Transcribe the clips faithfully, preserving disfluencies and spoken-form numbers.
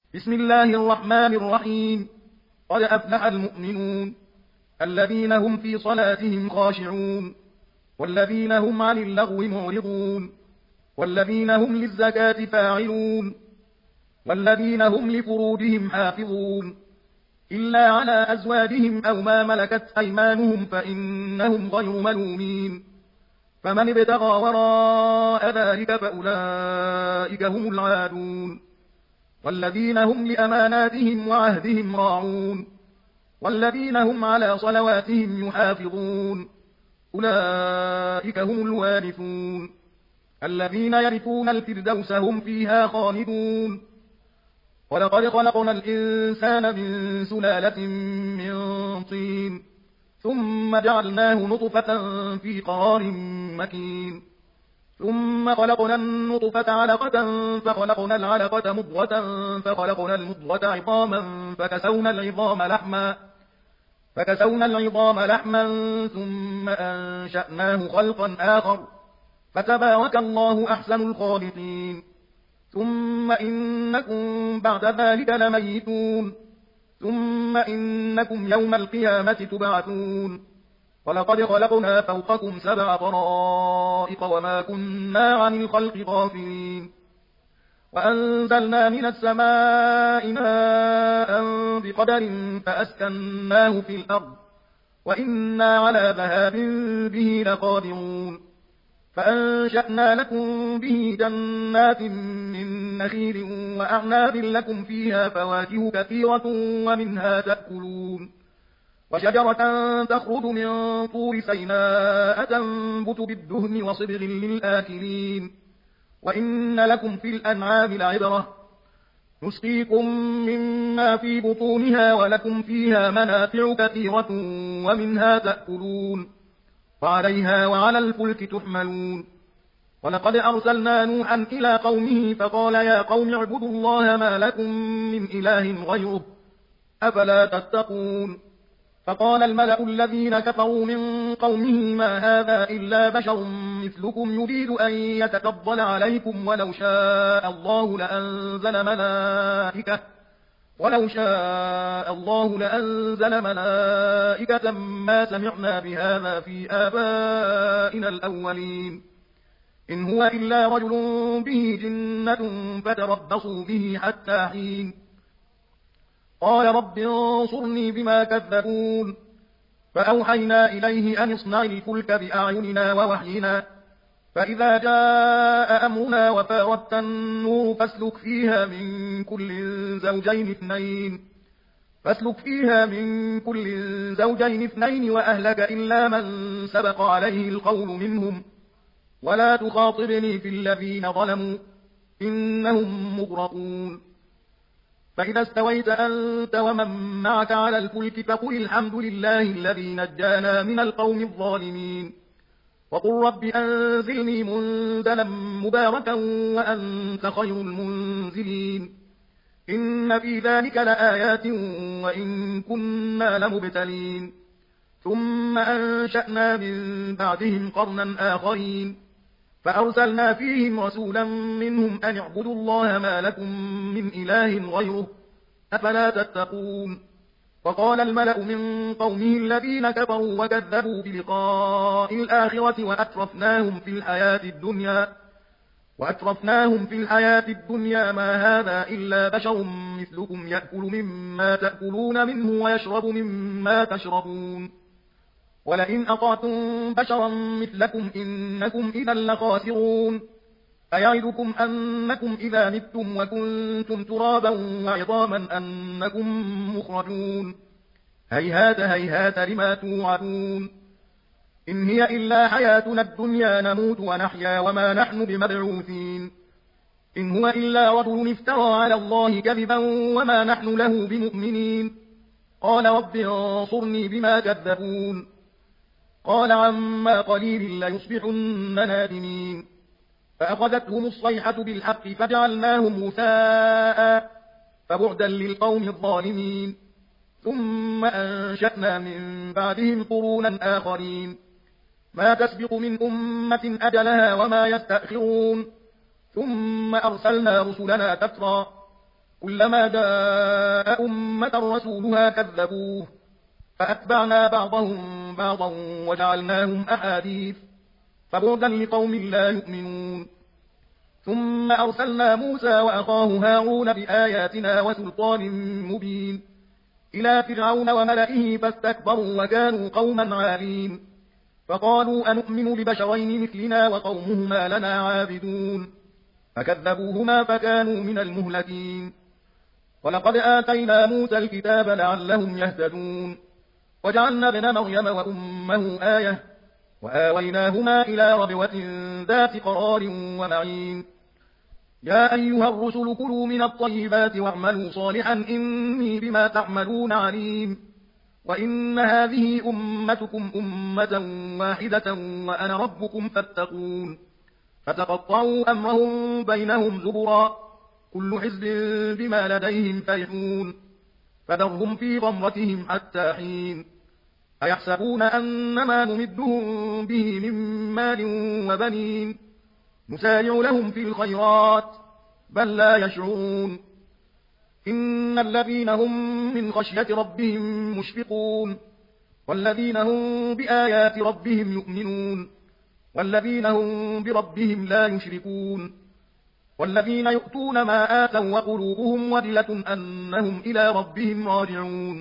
بسم الله الرحمن الرحيم. قد أفلح المؤمنون الذين هم في صلاتهم خاشعون والذين هم عن اللغو معرضون والذين هم للزكاة فاعلون والذين هم لفروجهم حافظون إلا على أزواجهم أو ما ملكت أيمانهم فإنهم غير ملومين. فمن ابتغى وراء ذلك فأولئك هم العادون. والذين هم لأماناتهم وعهدهم راعون والذين هم على صلواتهم يحافظون أولئك هم الوارثون الذين يرثون الفردوس هم فيها خالدون. ولقد خلقنا الإنسان من سلالة من طين ثم جعلناه نطفة في قرار مكين ثم خلقنا النطفة علقة فخلقنا العلقة مضغة فخلقنا المضغة عظاما فكسونا العظام لحما فكسونا العظام لحما ثم أنشأناه خلقا آخر فتبارك الله أحسن الخالقين. ثم إنكم بعد ذلك لميتون ثم إنكم يوم القيامة تبعثون. ولقد خلقنا فوقكم سبع طرائق وما كنا عن الخلق غافلين. وأنزلنا من السماء ماء بقدر فأسكناه في الأرض وإنا على ذهاب به لقادرون. فأنشأنا لكم به جنات من نخيل وأعناب لكم فيها فواكه كثيرة ومنها تأكلون. وشجرة تخرج من طور سيناء تنبت بالدهن وصبغ للآكلين. وإن لكم في الأنعام لعبرة نسقيكم مما في بطونها ولكم فيها منافع كثيرة ومنها تأكلون وعليها وعلى الفلك تحملون. ولقد أرسلنا نوحا إلى قومه فقال يا قوم اعبدوا الله ما لكم من إله غيره أفلا تتقون. فقال الملأ الذين كفروا من قومه ما هذا إلا بشر مثلكم يريد أن يتفضل عليكم ولو شاء الله لأنزل ملائكة ولو شاء الله لأنزل ملائكة ما سمعنا بهذا في آبائنا الأولين إن هو إلا رجل به جنة فتربصوا به حتى حين. قال رب انصرني بما كذبون. فأوحينا إليه أن اصنع الفلك بأعيننا ووحينا فإذا جاء أمرنا وفاردت النور فاسلك فيها من كل زوجين اثنين فاسلك فيها من كل زوجين اثنين وأهلك إلا من سبق عليه القول منهم ولا تخاطبني في الذين ظلموا إنهم مغرقون. فإذا استويت أنت ومن معك على الفلك فقل الحمد لله الذي نجانا من القوم الظالمين وقل رب أنزلني منزلا مباركا وأنت خير المنزلين. إن في ذلك لآيات وإن كنا لمبتلين. ثم أنشأنا من بعدهم قرنا آخرين فأرسلنا فيهم رسولا منهم أن اعبدوا الله ما لكم من إله غيره أفلا تتقون. وقال الملأ من قومه الذين كفروا وكذبوا بلقاء الآخرة وأترفناهم في الحياة الدنيا وأترفناهم في الحياة الدنيا ما هذا إلا بشر مثلكم يأكل مما تأكلون منه ويشرب مما تشربون ولئن أطعتم بشرا مثلكم إنكم إذا لخاسرون. أيعدكم أنكم إذا متم وكنتم ترابا وعظاما أنكم مخرجون هيهات هيهات لما توعدون. إن هي إلا حياتنا الدنيا نموت ونحيا وما نحن بمبعوثين. إن هو إلا رجل افترى على الله كذبا وما نحن له بمؤمنين. قال رب انصرني بما كذبون. قال عما قليل ليصبحن نادمين. فأخذتهم الصيحة بالحق فجعلناهم غثاء فبعدا للقوم الظالمين. ثم أنشأنا من بعدهم قرونا آخرين ما تسبق من أمة أجلها وما يستأخرون. ثم أرسلنا رسلنا تترى كلما جاء أمة رسولها كذبوه فأتبعنا بعضهم بعضا وجعلناهم أحاديث فبعدا لقوم لا يؤمنون ثم أرسلنا موسى وأخاه هارون بآياتنا وسلطان مبين إلى فرعون وملئه فاستكبروا وكانوا قوما عالين فقالوا أنؤمن لبشرين مثلنا وقومهما لنا عابدون فكذبوهما فكانوا من المهلكين ولقد آتينا موسى الكتاب لعلهم يهتدون وجعلنا ابن مريم وأمه آية وآويناهما إلى ربوة ذات قرار ومعين يا أيها الرسل كلوا من الطيبات واعملوا صالحا إني بما تعملون عليم وإن هذه أمتكم أمة واحدة وأنا ربكم فاتقون فتقطعوا أمرهم بينهم زبرا كل حزب بما لديهم فرحون فذرهم في غمرتهم حتى حين أيحسبون أنما نمدهم به من مال وبنين نسارع لهم في الخيرات بل لا يشعرون إن الذين هم من خشية ربهم مشفقون والذين هم بآيات ربهم يؤمنون والذين هم بربهم لا يشركون والذين يؤتون ما آتوا وقلوبهم وجلة أنهم إلى ربهم راجعون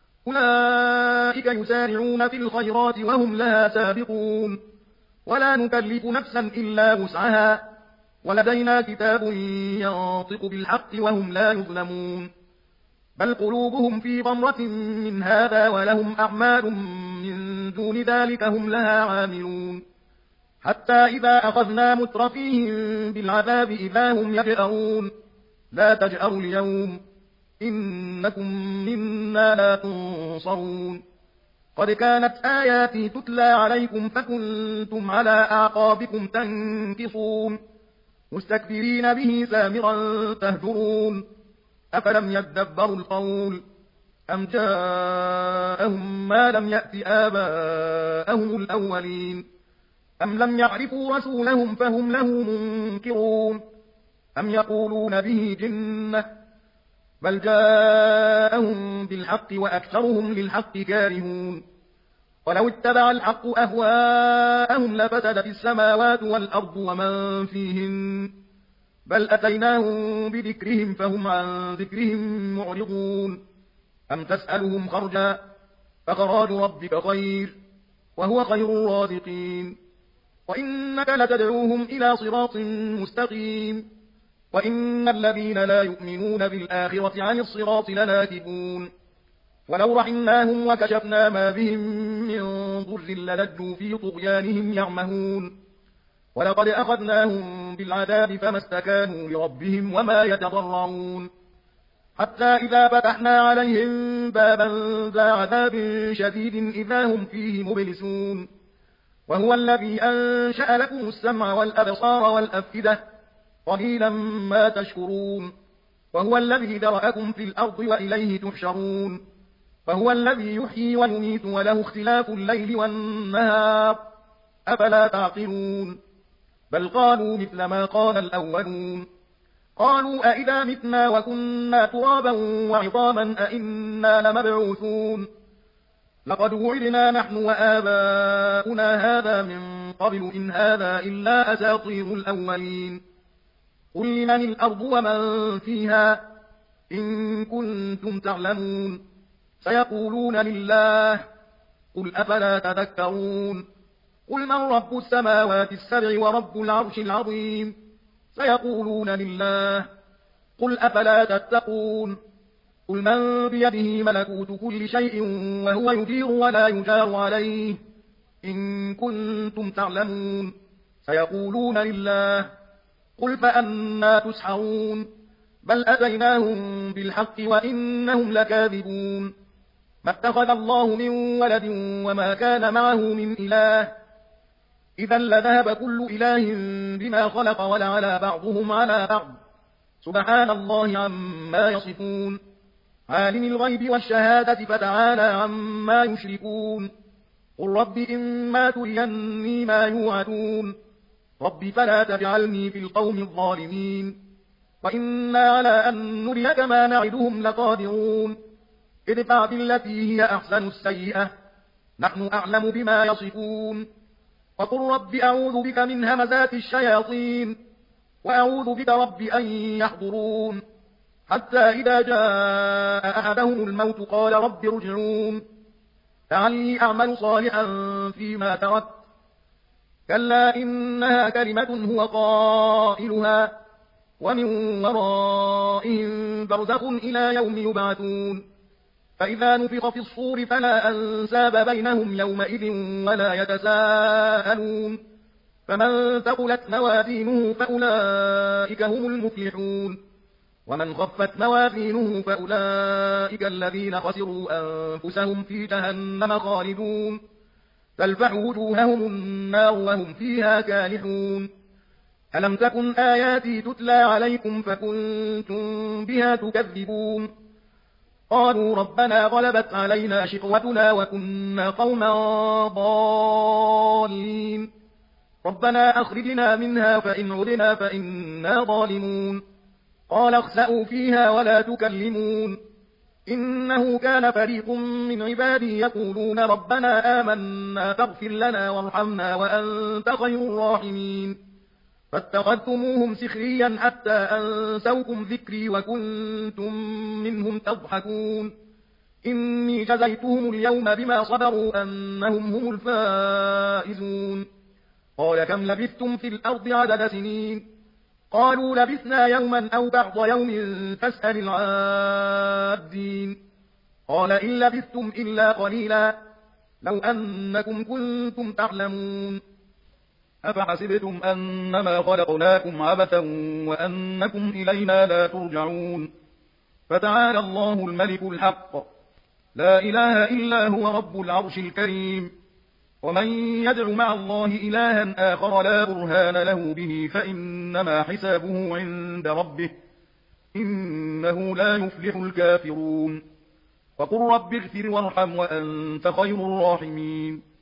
أولئك يسارعون في الخيرات وهم لها سابقون ولا نكلف نفسا إلا وسعها ولدينا كتاب ينطق بالحق وهم لا يظلمون بل قلوبهم في غمرة من هذا ولهم أعمال من دون ذلك هم لها عاملون حتى إذا أخذنا مترفيهم بالعذاب إذا هم يجأرون لا تجأروا اليوم إنكم منا لا تنصرون قد كانت آياتي تتلى عليكم فكنتم على أعقابكم تنكصون مستكبرين به سامرا تهجرون أفلم يدبروا القول أم جاءهم ما لم يأت آباءهم الأولين أم لم يعرفوا رسولهم فهم له منكرون أم يقولون به جنة بل جاءهم بالحق وأكثرهم للحق كارهون ولو اتبع الحق أهواءهم لفسدت السماوات والأرض ومن فيهن بل أتيناهم بذكرهم فهم عن ذكرهم معرضون أم تسألهم خرجا فخراج ربك خير وهو خير الرازقين وإنك لتدعوهم إلى صراط مستقيم وإن الذين لا يؤمنون بالآخرة عن الصراط لناكبون ولو رحمناهم وكشفنا ما بهم من ضر للجوا في طغيانهم يعمهون ولقد أخذناهم بالعذاب فما استكانوا لربهم وما يتضرعون حتى إذا فتحنا عليهم بابا ذا عذاب شديد إذا هم فيه مبلسون وهو الذي أنشأ لكم السمع والأبصار والأفئدة قليلا ما تشكرون وهو الذي ذرأكم في الأرض وإليه تحشرون وهو الذي يحيي ويميت وله اختلاف الليل والنهار أفلا تعقلون بل قالوا مثل ما قال الأولون قالوا أئذا متنا وكنا ترابا وعظاما أئنا لمبعوثون لقد وعدنا نحن وآباؤنا هذا من قبل إن هذا إلا أساطير الأولين قل لمن الأرض ومن فيها إن كنتم تعلمون سيقولون لله قل أفلا تذكرون قل من رب السماوات السبع ورب العرش العظيم سيقولون لله قل أفلا تتقون قل من بيده ملكوت كل شيء وهو يجير ولا يجار عليه إن كنتم تعلمون سيقولون لله قل فأنا تسحرون بل أتيناهم بالحق وإنهم لكاذبون ما اتخذ الله من ولد وما كان معه من إله إذا لذهب كل إله بما خلق ولعلى بعضهم على بعض سبحان الله عما يصفون عالم الغيب والشهادة فتعالى عما يشركون قل رب إما تريني ما يوعدون رب فلا تجعلني في القوم الظالمين وإنا على أن نريك ما نعدهم لقادرون ادفع بالتي هي أحسن السيئة نحن أعلم بما يصفون وقل رب أعوذ بك من همزات الشياطين وأعوذ بك رب أن يحضرون حتى إذا جاء أحدهم الموت قال رب ارجعون لعلي أعمل صالحا فيما تركت كلا إنها كلمة هو قائلها ومن ورائهم برزخ إلى يوم يبعثون فإذا نفخ في الصور فلا أنساب بينهم يومئذ ولا يتساءلون فمن ثقلت موازينه فأولئك هم المفلحون ومن خفت موازينه فأولئك الذين خسروا أنفسهم في جهنم خالدون تلفح وجوههم النار وهم فيها كالحون ألم تكن آياتي تتلى عليكم فكنتم بها تكذبون قالوا ربنا غلبت علينا شقوتنا وكنا قوما ضالين ربنا أخرجنا منها فإن عدنا فإنا ظالمون قال اخسأوا فيها ولا تكلمون إنه كان فريق من عبادي يقولون ربنا آمنا فاغفر لنا وارحمنا وأنت خير الراحمين فاتخذتموهم سخريا حتى أنسوكم ذكري وكنتم منهم تضحكون إني جزيتهم اليوم بما صبروا أنهم هم الفائزون قال كم لبثتم في الأرض عدد سنين قالوا لبثنا يوما أو بعض يوم فاسأل العادين قال إن لبثتم إلا قليلا لو أنكم كنتم تعلمون أفحسبتم أنما خلقناكم عبثا وأنكم إلينا لا ترجعون فتعالى الله الملك الحق لا إله إلا هو رب العرش الكريم ومن يدع مع الله إلها آخر لا برهان له به فإنما حسابه عند ربه إنه لا يفلح الكافرون وقل رب اغفر وارحم وأنت خير الراحمين